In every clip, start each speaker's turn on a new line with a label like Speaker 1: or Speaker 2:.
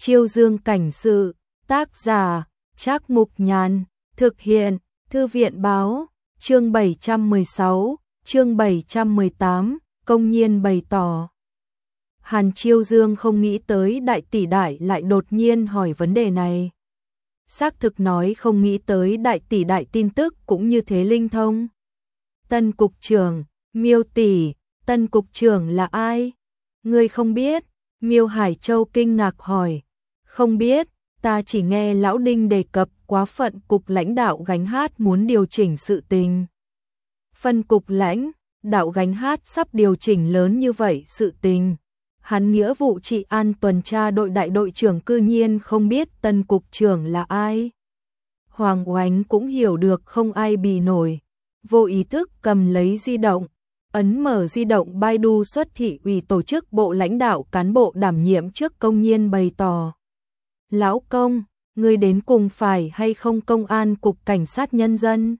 Speaker 1: Chiêu Dương cảnh sự, tác giả, Trác Mục Nhàn, thực hiện, Thư viện báo, chương 716, chương 718, công nhiên bày tỏ. Hàn Chiêu Dương không nghĩ tới đại tỷ đại lại đột nhiên hỏi vấn đề này. Xác thực nói không nghĩ tới đại tỷ đại tin tức cũng như thế linh thông. Tân cục trưởng, Miêu tỷ, tân cục trưởng là ai? Ngươi không biết? Miêu Hải Châu kinh ngạc hỏi. Không biết, ta chỉ nghe lão Đinh đề cập quá phận cục lãnh đạo gánh hát muốn điều chỉnh sự tình. Phân cục lãnh đạo gánh hát sắp điều chỉnh lớn như vậy sự tình. Hắn nghĩa vụ trị an tuần tra đội đại đội trưởng cư nhiên không biết tân cục trưởng là ai. Hoàng Oánh cũng hiểu được không ai bì nổi. Vô ý thức cầm lấy di động, ấn mở di động Baidu xuất thị ủy tổ chức bộ lãnh đạo cán bộ đảm nhiệm trước công nhiên bày tỏ. Lão công, ngươi đến cùng phải hay không công an cục cảnh sát nhân dân?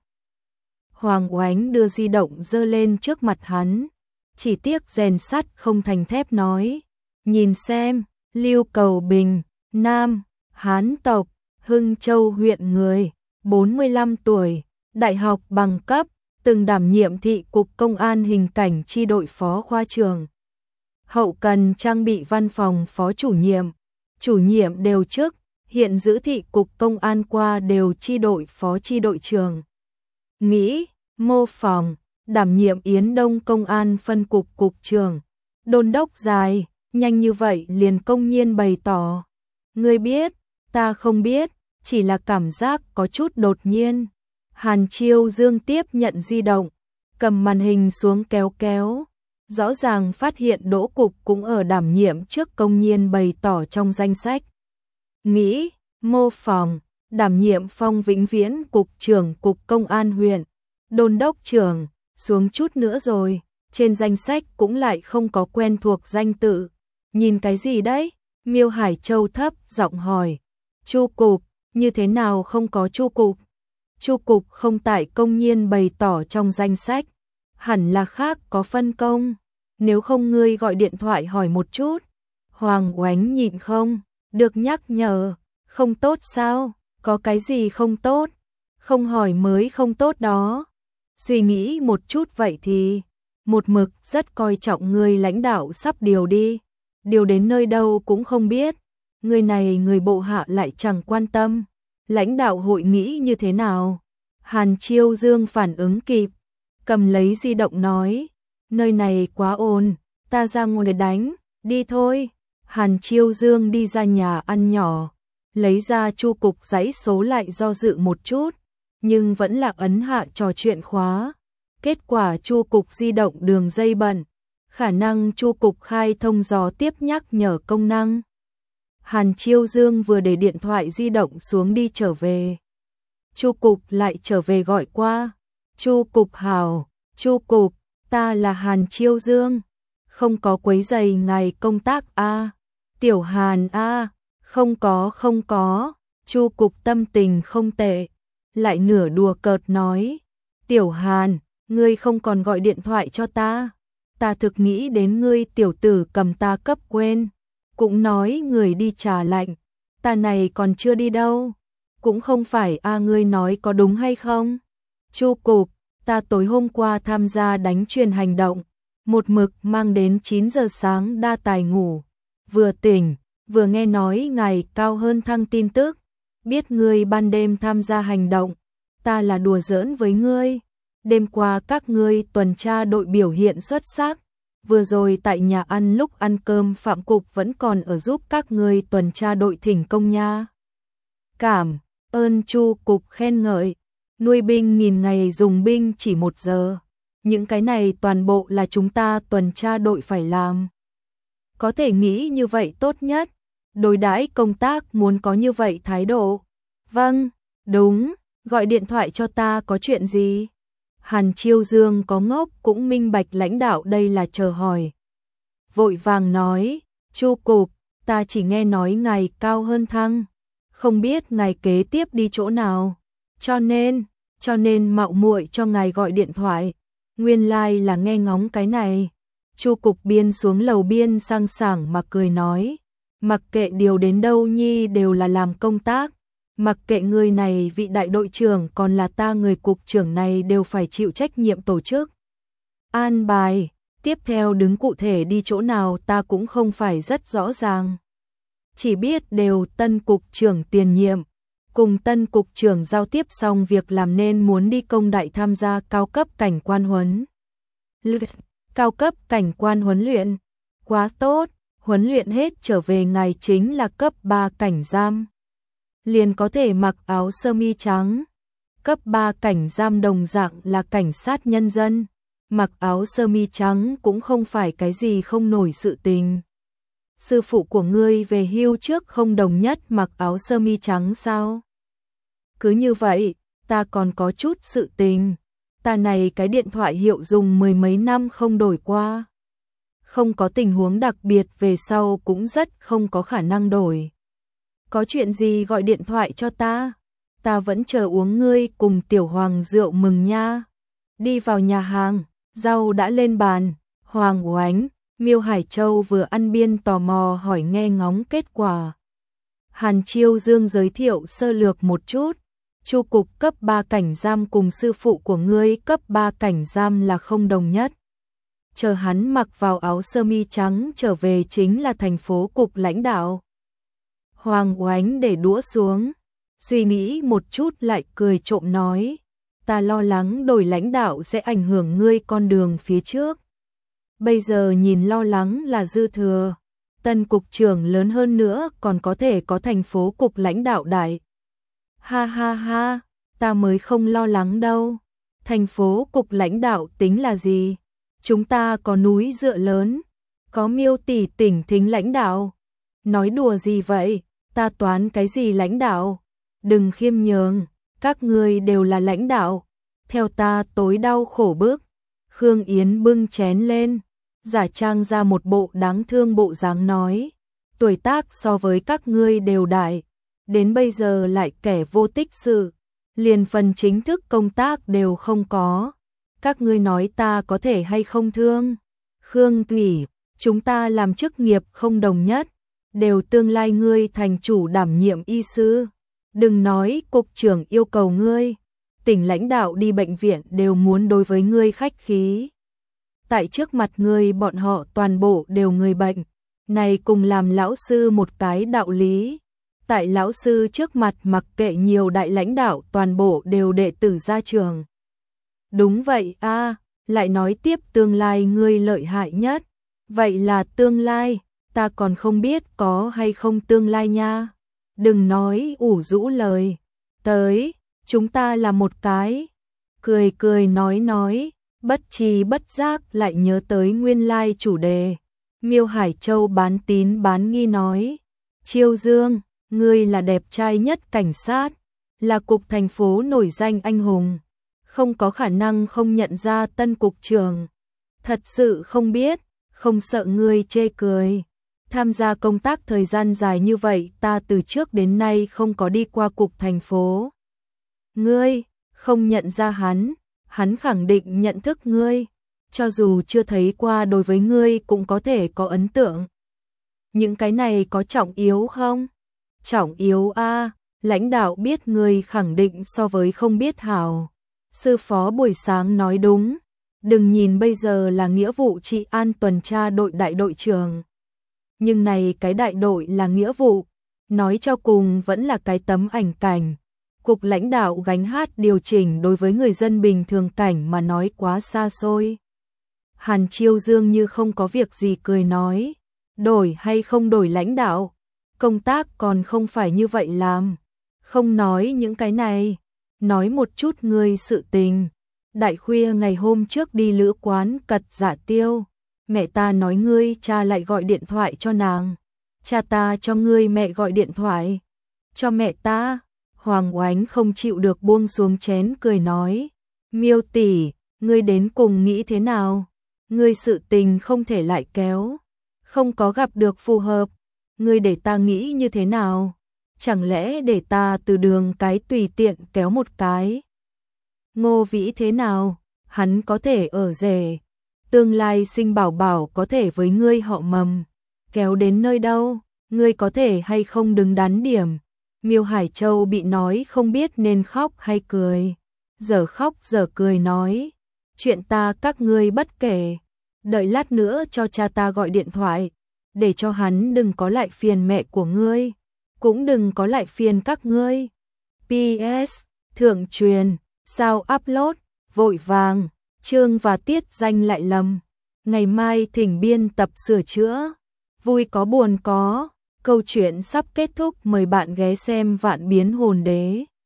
Speaker 1: Hoàng Oánh đưa di động giơ lên trước mặt hắn, chỉ tiếc rèn sắt không thành thép nói. Nhìn xem, Lưu Cầu Bình, nam, Hán tộc, Hưng Châu huyện người, 45 tuổi, đại học bằng cấp, từng đảm nhiệm thị cục công an hình cảnh chi đội phó khoa trưởng. Hậu cần trang bị văn phòng phó chủ nhiệm đều chức, hiện giữ thị cục công an qua đều chi đội phó chi đội trưởng. Nghĩ, mô phỏng, đảm nhiệm Yến Đông công an phân cục cục trưởng. Đôn đốc dài, nhanh như vậy liền công nhiên bày tỏ. Ngươi biết, ta không biết, chỉ là cảm giác có chút đột nhiên. Hàn Chiêu Dương tiếp nhận di động, cầm màn hình xuống kéo kéo. Rõ ràng phát hiện Đỗ Cục cũng ở đảm nhiệm trước công nhiên bày tỏ trong danh sách. Nghĩ, mô phỏng, đảm nhiệm Phong Vĩnh Viễn cục trưởng cục công an huyện. Đôn đốc trưởng, xuống chút nữa rồi, trên danh sách cũng lại không có quen thuộc danh tự. Nhìn cái gì đấy? Miêu Hải Châu thấp giọng hỏi. Chu cục, như thế nào không có chu cục? Chu cục không tại công nhiên bày tỏ trong danh sách, hẳn là khác có phân công. Nếu không ngươi gọi điện thoại hỏi một chút. Hoàng Oánh nhịn không được nhắc nhở. Không tốt sao? Có cái gì không tốt? Không hỏi mới không tốt đó. Suy nghĩ một chút vậy thì, một mực rất coi trọng người lãnh đạo sắp điều đi. Điều đến nơi đâu cũng không biết. Người này người bộ hạ lại chẳng quan tâm. Lãnh đạo hội nghĩ như thế nào? Hàn Chiêu Dương phản ứng kịp, cầm lấy di động nói. Nơi này quá ồn, ta ra ngoài đánh, đi thôi. Hàn Chiêu Dương đi ra nhà ăn nhỏ, lấy ra chu cục dãy số lại do dự một chút, nhưng vẫn là ấn hạ trò chuyện khóa. Kết quả chu cục di động đường dây bận, khả năng chu cục khai thông gió tiếp nhắc nhở công năng. Hàn Chiêu Dương vừa để điện thoại di động xuống đi trở về. Chu cục lại trở về gọi qua. Chu cục hào, chu cục, ta là Hàn Chiêu Dương. Không có quấy rầy ngài công tác a? Tiểu Hàn a? Không có. Chu cục tâm tình không tệ, lại nửa đùa cợt nói. Tiểu Hàn, ngươi không còn gọi điện thoại cho ta. Ta thực nghĩ đến ngươi tiểu tử cầm ta cấp quên. Cũng nói người đi trà lạnh, ta này còn chưa đi đâu. Cũng không phải a, ngươi nói có đúng hay không? Chu cục, ta tối hôm qua tham gia đánh chuyền hành động, một mực mang đến 9 giờ sáng đa tài ngủ. Vừa tỉnh, vừa nghe nói ngày cao hơn thăng tin tức. Biết ngươi ban đêm tham gia hành động, ta là đùa giỡn với ngươi. Đêm qua các ngươi tuần tra đội biểu hiện xuất sắc. Vừa rồi tại nhà ăn lúc ăn cơm Phạm Cục vẫn còn ở giúp các ngươi tuần tra đội thỉnh công nha. Cảm ơn Chu Cục khen ngợi. Nuôi binh nghìn ngày dùng binh chỉ 1 giờ. Những cái này toàn bộ là chúng ta tuần tra đội phải làm. Có thể nghĩ như vậy tốt nhất. Đối đãi công tác muốn có như vậy thái độ. Vâng, đúng, gọi điện thoại cho ta có chuyện gì? Hàn Chiêu Dương có ngốc cũng minh bạch lãnh đạo đây là chờ hỏi. Vội vàng nói, Chu cục, ta chỉ nghe nói ngài cao hơn thăng, không biết ngài kế tiếp đi chỗ nào, cho nên mạo muội cho ngài gọi điện thoại. Nguyên lai là nghe ngóng cái này. Chu cục biên xuống lầu biên sang sảng mà cười nói, Mặc kệ điều đến đâu nhi đều là làm công tác, mặc kệ người này vị đại đội trưởng còn là ta người cục trưởng này đều phải chịu trách nhiệm tổ chức. An bài, tiếp theo đứng cụ thể đi chỗ nào ta cũng không phải rất rõ ràng. Chỉ biết đều tân cục trưởng tiền nhiệm, cùng tân cục trưởng giao tiếp xong việc làm nên muốn đi công đại tham gia cao cấp cảnh quan huấn. Cao cấp cảnh quan huấn luyện, quá tốt, huấn luyện hết trở về ngày chính là cấp 3 cảnh giam. Liền có thể mặc áo sơ mi trắng. Cấp 3 cảnh giam đồng dạng là cảnh sát nhân dân, mặc áo sơ mi trắng cũng không phải cái gì không nổi sự tình. Sư phụ của ngươi về hưu trước không đồng nhất mặc áo sơ mi trắng sao? Cứ như vậy, ta còn có chút sự tình. Ta này cái điện thoại hiệu dùng mười mấy năm không đổi qua. Không có tình huống đặc biệt về sau cũng rất không có khả năng đổi. Có chuyện gì gọi điện thoại cho ta? Ta vẫn chờ uống ngươi cùng Tiểu Hoàng rượu mừng nha. Đi vào nhà hàng, rau đã lên bàn, Hoàng Oánh, Miêu Hải Châu vừa ăn biên tò mò hỏi nghe ngóng kết quả. Hàn Chiêu Dương giới thiệu sơ lược một chút. Chu cục cấp 3 cảnh giam cùng sư phụ của ngươi cấp 3 cảnh giam là không đồng nhất. Chờ hắn mặc vào áo sơ mi trắng trở về chính là thành phố cục lãnh đạo. Hoàng Oánh để đũa xuống, suy nghĩ một chút lại cười trộm nói, ta lo lắng đổi lãnh đạo sẽ ảnh hưởng ngươi con đường phía trước. Bây giờ nhìn lo lắng là dư thừa, tân cục trưởng lớn hơn nữa còn có thể có thành phố cục lãnh đạo đại. Ha ha ha, ta mới không lo lắng đâu. Thành phố cục lãnh đạo tính là gì? Chúng ta có núi dựa lớn, có Miêu tỷ tỉnh thính lãnh đạo. Nói đùa gì vậy? Ta toán cái gì lãnh đạo? Đừng khiêm nhường, các ngươi đều là lãnh đạo. Theo ta tối đau khổ bước. Khương Yến bưng chén lên, giả trang ra một bộ đáng thương bộ dáng nói, tuổi tác so với các ngươi đều đại, đến bây giờ lại kẻ vô tích sự, liền phần chính thức công tác đều không có. Các ngươi nói ta có thể hay không thương? Khương nghỉ, chúng ta làm chức nghiệp không đồng nhất, đều tương lai ngươi thành chủ đảm nhiệm y sư. Đừng nói cục trưởng yêu cầu ngươi, tỉnh lãnh đạo đi bệnh viện đều muốn đối với ngươi khách khí. Tại trước mặt ngươi bọn họ toàn bộ đều người bệnh, này cùng làm lão sư một cái đạo lý. Tại lão sư trước mặt mặc kệ nhiều đại lãnh đạo toàn bộ đều đệ tử ra trường. Đúng vậy a, lại nói tiếp tương lai ngươi lợi hại nhất. Vậy là tương lai, ta còn không biết có hay không tương lai nha. Đừng nói ủ rũ lời. Tới, chúng ta là một cái. Cười cười nói, bất tri bất giác lại nhớ tới nguyên lai chủ đề. Miêu Hải Châu bán tín bán nghi nói, Chiêu Dương, ngươi là đẹp trai nhất cảnh sát, là cục thành phố nổi danh anh hùng, không có khả năng không nhận ra tân cục trưởng. Thật sự không biết, không sợ ngươi chê cười. Tham gia công tác thời gian dài như vậy ta từ trước đến nay không có đi qua cục thành phố. Ngươi, không nhận ra hắn khẳng định nhận thức ngươi, cho dù chưa thấy qua đối với ngươi cũng có thể có ấn tượng. Những cái này có trọng yếu không? Trọng yếu a, lãnh đạo biết ngươi khẳng định so với không biết hảo. Sư phó buổi sáng nói đúng, đừng nhìn bây giờ là nghĩa vụ trị an tuần tra đội đại đội trưởng. Nhưng này cái đại đội là nghĩa vụ, nói cho cùng vẫn là cái tấm ảnh cảnh. Cục lãnh đạo gánh hát điều chỉnh đối với người dân bình thường cảnh mà nói quá xa xôi. Hàn Chiêu Dương như không có việc gì cười nói, đổi hay không đổi lãnh đạo, công tác còn không phải như vậy làm. Không nói những cái này, nói một chút ngươi sự tình. Đại khuya ngày hôm trước đi lữ quán cật Dạ Tiêu, mẹ ta nói ngươi cha lại gọi điện thoại cho nàng. Cha ta cho ngươi mẹ gọi điện thoại cho mẹ ta. Hoàng Oánh không chịu được buông xuống chén cười nói, Miêu tỷ, ngươi đến cùng nghĩ thế nào? Ngươi sự tình không thể lại kéo, không có gặp được phù hợp, ngươi để ta nghĩ như thế nào? Chẳng lẽ để ta từ đường cái tùy tiện kéo một cái? Ngô Vĩ thế nào? Hắn có thể ở rể, tương lai sinh bảo bảo có thể với ngươi họ Mầm, kéo đến nơi đâu? ngươi có thể hay không đứng đắn điểm. Miêu Hải Châu bị nói không biết nên khóc hay cười. Giờ khóc giờ cười nói, chuyện ta các ngươi bất kể. Đợi lát nữa cho cha ta gọi điện thoại, để cho hắn đừng có lại phiền mẹ của ngươi, cũng đừng có lại phiền các ngươi. PS, thượng truyền, sao upload, vội vàng, chương và tiết danh lại lầm. Ngày mai thỉnh biên tập sửa chữa. Vui có buồn có, câu chuyện sắp kết thúc, mời bạn ghé xem Vạn Biến Hồn Đế.